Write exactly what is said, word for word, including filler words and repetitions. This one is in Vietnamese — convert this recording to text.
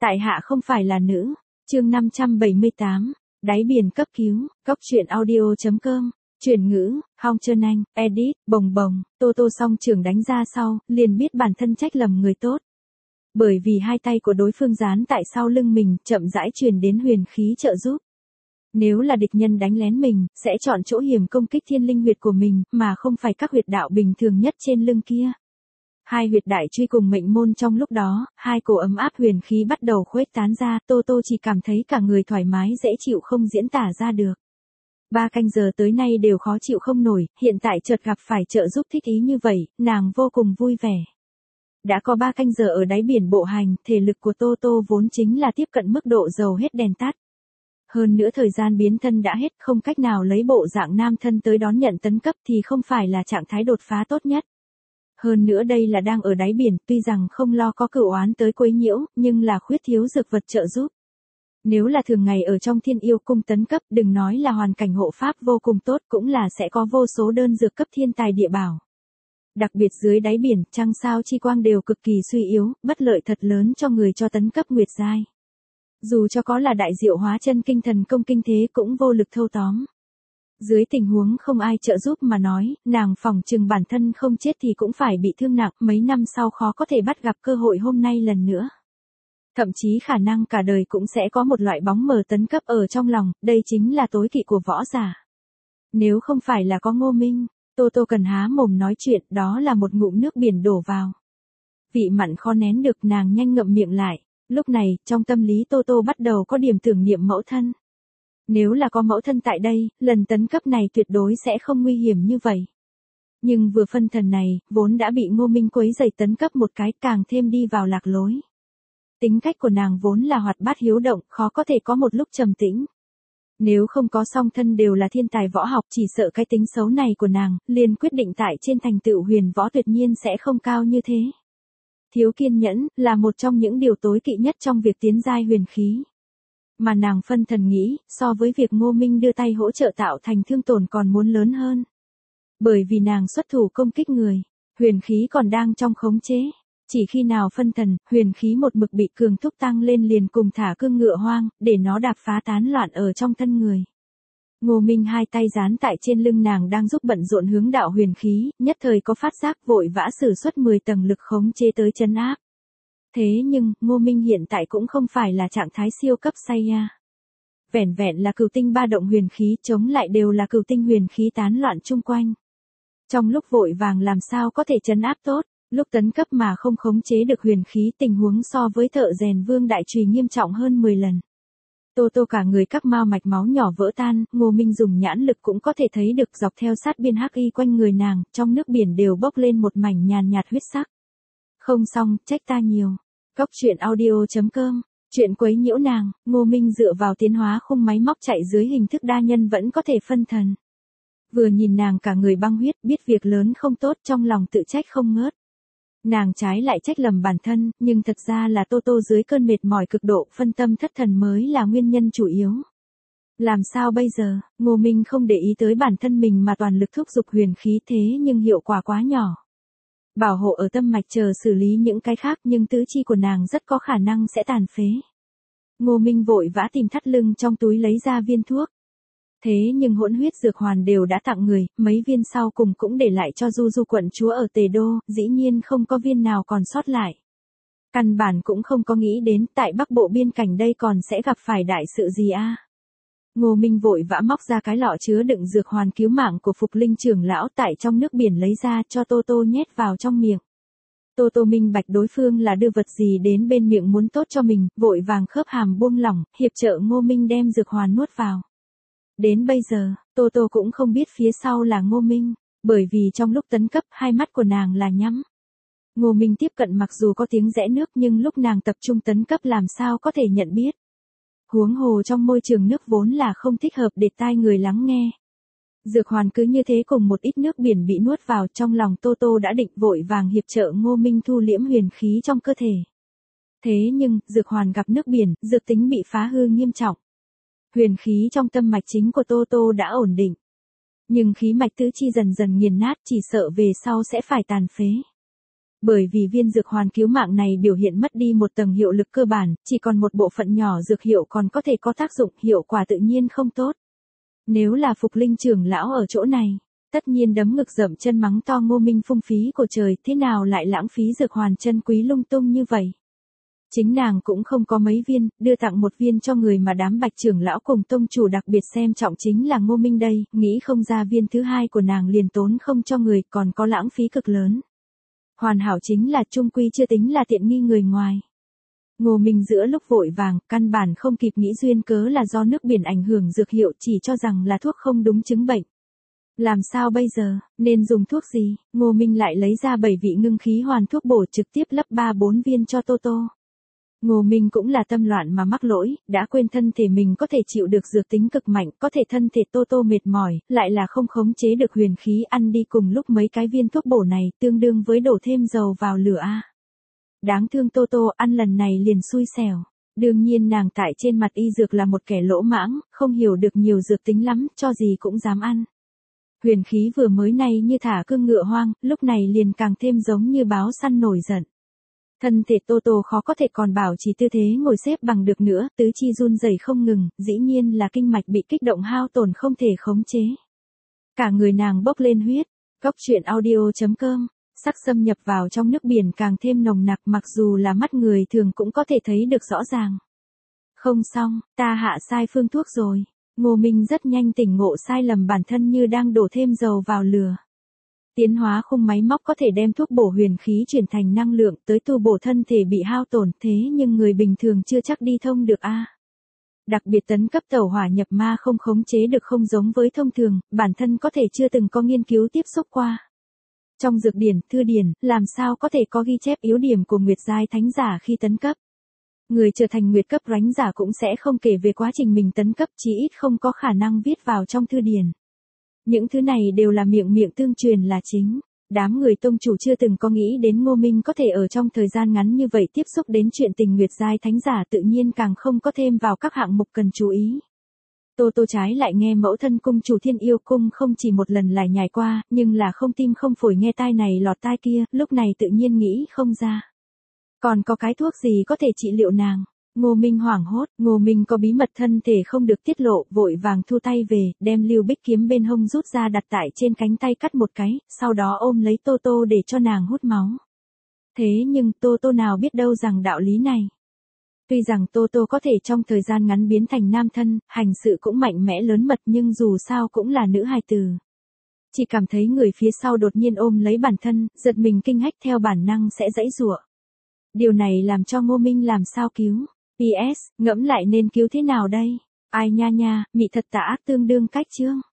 Tại hạ không phải là nữ. Chương năm trăm bảy mươi tám. Đáy biển cấp cứu. Cóc truyện audio chấm com. Chuyển ngữ, Hong Trơn Anh, edit, bồng bồng, Tô Tô song trưởng đánh ra sau, liền biết bản thân trách lầm người tốt. Bởi vì hai tay của đối phương dán tại sau lưng mình, chậm rãi truyền đến huyền khí trợ giúp. Nếu là địch nhân đánh lén mình, sẽ chọn chỗ hiểm công kích thiên linh huyệt của mình, mà không phải các huyệt đạo bình thường nhất trên lưng kia. Hai huyệt đại truy cùng mệnh môn trong lúc đó, hai cổ ấm áp huyền khí bắt đầu khuếch tán ra, Tô Tô chỉ cảm thấy cả người thoải mái dễ chịu không diễn tả ra được. Ba canh giờ tới nay đều khó chịu không nổi, hiện tại chợt gặp phải trợ giúp thích ý như vậy, nàng vô cùng vui vẻ. Đã có ba canh giờ ở đáy biển bộ hành, thể lực của Tô Tô vốn chính là tiếp cận mức độ dầu hết đèn tắt. Hơn nữa thời gian biến thân đã hết, không cách nào lấy bộ dạng nam thân tới đón nhận tấn cấp thì không phải là trạng thái đột phá tốt nhất. Hơn nữa đây là đang ở đáy biển, tuy rằng không lo có cửu oán tới quấy nhiễu, nhưng là khuyết thiếu dược vật trợ giúp. Nếu là thường ngày ở trong thiên yêu cung tấn cấp, đừng nói là hoàn cảnh hộ pháp vô cùng tốt, cũng là sẽ có vô số đơn dược cấp thiên tài địa bảo. Đặc biệt dưới đáy biển, trăng sao chi quang đều cực kỳ suy yếu, bất lợi thật lớn cho người cho tấn cấp nguyệt giai. Dù cho có là đại diệu hóa chân kinh thần công kinh thế cũng vô lực thâu tóm. Dưới tình huống không ai trợ giúp mà nói, nàng phỏng chừng bản thân không chết thì cũng phải bị thương nặng, mấy năm sau khó có thể bắt gặp cơ hội hôm nay lần nữa. Thậm chí khả năng cả đời cũng sẽ có một loại bóng mờ tấn cấp ở trong lòng, đây chính là tối kỵ của võ giả. Nếu không phải là có Ngô Minh, Tô Tô cần há mồm nói chuyện, đó là một ngụm nước biển đổ vào. Vị mặn khó nén được, nàng nhanh ngậm miệng lại. Lúc này, trong tâm lý Tô Tô bắt đầu có điểm tưởng niệm mẫu thân. Nếu là có mẫu thân tại đây, lần tấn cấp này tuyệt đối sẽ không nguy hiểm như vậy. Nhưng vừa phân thần này, vốn đã bị Ngô Minh quấy rầy tấn cấp một cái, càng thêm đi vào lạc lối. Tính cách của nàng vốn là hoạt bát hiếu động, khó có thể có một lúc trầm tĩnh. Nếu không có song thân đều là thiên tài võ học, chỉ sợ cái tính xấu này của nàng, liền quyết định tại trên thành tựu huyền võ tuyệt nhiên sẽ không cao như thế. Thiếu kiên nhẫn, là một trong những điều tối kỵ nhất trong việc tiến giai huyền khí. Mà nàng phân thần nghĩ, so với việc Ngô Minh đưa tay hỗ trợ tạo thành thương tổn còn muốn lớn hơn. Bởi vì nàng xuất thủ công kích người, huyền khí còn đang trong khống chế. Chỉ khi nào phân thần, huyền khí một mực bị cường thúc tăng lên liền cùng thả cương ngựa hoang, để nó đạp phá tán loạn ở trong thân người. Ngô Minh hai tay dán tại trên lưng nàng đang giúp bận rộn hướng đạo huyền khí, nhất thời có phát giác vội vã sử xuất mười tầng lực khống chế tới trấn áp. Thế nhưng, Ngô Minh hiện tại cũng không phải là trạng thái siêu cấp Saiya. Vẻn vẹn là cửu tinh ba động huyền khí chống lại đều là cửu tinh huyền khí tán loạn chung quanh. Trong lúc vội vàng làm sao có thể trấn áp tốt, lúc tấn cấp mà không khống chế được huyền khí, tình huống so với thợ rèn vương đại trùy nghiêm trọng hơn mười lần. Tô Tô cả người các mao mạch máu nhỏ vỡ tan, Ngô Minh dùng nhãn lực cũng có thể thấy được dọc theo sát biên hắc y quanh người nàng, trong nước biển đều bốc lên một mảnh nhàn nhạt huyết sắc. Không xong, trách ta nhiều. Cóc truyện audio chấm com. Chuyện quấy nhiễu nàng, Ngô Minh dựa vào tiến hóa khung máy móc chạy dưới hình thức đa nhân vẫn có thể phân thần. Vừa nhìn nàng cả người băng huyết, biết việc lớn không tốt, trong lòng tự trách không ngớt. Nàng trái lại trách lầm bản thân, nhưng thật ra là Tô Tô dưới cơn mệt mỏi cực độ, phân tâm thất thần mới là nguyên nhân chủ yếu. Làm sao bây giờ, Ngô Minh không để ý tới bản thân mình mà toàn lực thúc giục huyền khí, thế nhưng hiệu quả quá nhỏ. Bảo hộ ở tâm mạch chờ xử lý những cái khác, nhưng tứ chi của nàng rất có khả năng sẽ tàn phế. Ngô Minh vội vã tìm thắt lưng trong túi lấy ra viên thuốc. Thế nhưng hỗn huyết dược hoàn đều đã tặng người, mấy viên sau cùng cũng để lại cho Du Du quận chúa ở Tề Đô, dĩ nhiên không có viên nào còn sót lại. Căn bản cũng không có nghĩ đến tại Bắc Bộ biên cảnh đây còn sẽ gặp phải đại sự gì a. À? Ngô Minh vội vã móc ra cái lọ chứa đựng dược hoàn cứu mạng của Phục Linh trưởng lão tại trong nước biển lấy ra cho Tô Tô nhét vào trong miệng. Tô Tô minh bạch đối phương là đưa vật gì đến bên miệng muốn tốt cho mình, vội vàng khớp hàm buông lỏng, hiệp trợ Ngô Minh đem dược hoàn nuốt vào. Đến bây giờ, Tô Tô cũng không biết phía sau là Ngô Minh, bởi vì trong lúc tấn cấp hai mắt của nàng là nhắm. Ngô Minh tiếp cận mặc dù có tiếng rẽ nước nhưng lúc nàng tập trung tấn cấp làm sao có thể nhận biết. Huống hồ trong môi trường nước vốn là không thích hợp để tai người lắng nghe. Dược hoàn cứ như thế cùng một ít nước biển bị nuốt vào, trong lòng Tô Tô đã định vội vàng hiệp trợ Ngô Minh thu liễm huyền khí trong cơ thể. Thế nhưng, dược hoàn gặp nước biển, dược tính bị phá hư nghiêm trọng. Huyền khí trong tâm mạch chính của Tô Tô đã ổn định. Nhưng khí mạch tứ chi dần dần nghiền nát, chỉ sợ về sau sẽ phải tàn phế. Bởi vì viên dược hoàn cứu mạng này biểu hiện mất đi một tầng hiệu lực cơ bản, chỉ còn một bộ phận nhỏ dược hiệu còn có thể có tác dụng, hiệu quả tự nhiên không tốt. Nếu là Phục Linh trưởng lão ở chỗ này, tất nhiên đấm ngực dậm chân mắng to Ngô Minh phung phí của trời, thế nào lại lãng phí dược hoàn chân quý lung tung như vậy. Chính nàng cũng không có mấy viên, đưa tặng một viên cho người mà đám Bạch trưởng lão cùng tông chủ đặc biệt xem trọng chính là Ngô Minh đây, nghĩ không ra viên thứ hai của nàng liền tốn không cho người, còn có lãng phí cực lớn. Hoàn hảo chính là trung quy chưa tính là tiện nghi người ngoài. Ngô Minh giữa lúc vội vàng, căn bản không kịp nghĩ duyên cớ là do nước biển ảnh hưởng dược hiệu, chỉ cho rằng là thuốc không đúng chứng bệnh. Làm sao bây giờ, nên dùng thuốc gì? Ngô Minh lại lấy ra bảy vị ngưng khí hoàn thuốc bổ trực tiếp lấp ba bốn viên cho Tô Tô. Ngô Minh cũng là tâm loạn mà mắc lỗi, đã quên thân thể mình có thể chịu được dược tính cực mạnh, có thể thân thể Tô Tô mệt mỏi, lại là không khống chế được huyền khí, ăn đi cùng lúc mấy cái viên thuốc bổ này, tương đương với đổ thêm dầu vào lửa a. Đáng thương Tô Tô, ăn lần này liền xui xẻo. Đương nhiên nàng tại trên mặt y dược là một kẻ lỗ mãng, không hiểu được nhiều dược tính lắm, cho gì cũng dám ăn. Huyền khí vừa mới này như thả cương ngựa hoang, lúc này liền càng thêm giống như báo săn nổi giận. Thân thể Tô Tô khó có thể còn bảo trì tư thế ngồi xếp bằng được nữa, tứ chi run rẩy không ngừng, dĩ nhiên là kinh mạch bị kích động hao tổn không thể khống chế. Cả người nàng bốc lên huyết. Góc truyện audio chấm com, sắc xâm nhập vào trong nước biển càng thêm nồng nặc, mặc dù là mắt người thường cũng có thể thấy được rõ ràng. Không xong, ta hạ sai phương thuốc rồi. Ngô Minh rất nhanh tỉnh ngộ sai lầm bản thân như đang đổ thêm dầu vào lửa. Tiến hóa khung máy móc có thể đem thuốc bổ huyền khí chuyển thành năng lượng tới tu bổ thân thể bị hao tổn, thế nhưng người bình thường chưa chắc đi thông được a. Đặc biệt tấn cấp tẩu hỏa nhập ma không khống chế được, không giống với thông thường, bản thân có thể chưa từng có nghiên cứu tiếp xúc qua. Trong dược điển, thư điển, làm sao có thể có ghi chép yếu điểm của Nguyệt giai thánh giả khi tấn cấp. Người trở thành Nguyệt cấp ránh giả cũng sẽ không kể về quá trình mình tấn cấp, chí ít không có khả năng viết vào trong thư điển. Những thứ này đều là miệng miệng tương truyền là chính. Đám người tông chủ chưa từng có nghĩ đến Ngô Minh có thể ở trong thời gian ngắn như vậy tiếp xúc đến chuyện tình Nguyệt giai thánh giả, tự nhiên càng không có thêm vào các hạng mục cần chú ý. Tô Tô trái lại nghe mẫu thân cung chủ Thiên Yêu cung không chỉ một lần lải nhải qua, nhưng là không tim không phổi nghe tai này lọt tai kia, lúc này tự nhiên nghĩ không ra. Còn có cái thuốc gì có thể trị liệu nàng? Ngô Minh hoảng hốt, Ngô Minh có bí mật thân thể không được tiết lộ, vội vàng thu tay về, đem Lưu Bích kiếm bên hông rút ra đặt tại trên cánh tay cắt một cái, sau đó ôm lấy Tô Tô để cho nàng hút máu. Thế nhưng Tô Tô nào biết đâu rằng đạo lý này. Tuy rằng Tô Tô có thể trong thời gian ngắn biến thành nam thân, hành sự cũng mạnh mẽ lớn mật, nhưng dù sao cũng là nữ hài tử. Chỉ cảm thấy người phía sau đột nhiên ôm lấy bản thân, giật mình kinh hách, theo bản năng sẽ giãy giụa. Điều này làm cho Ngô Minh làm sao cứu? pê ét, ngẫm lại nên cứu thế nào đây? Ai nha nha, mị thật tà ác tương đương cách chương.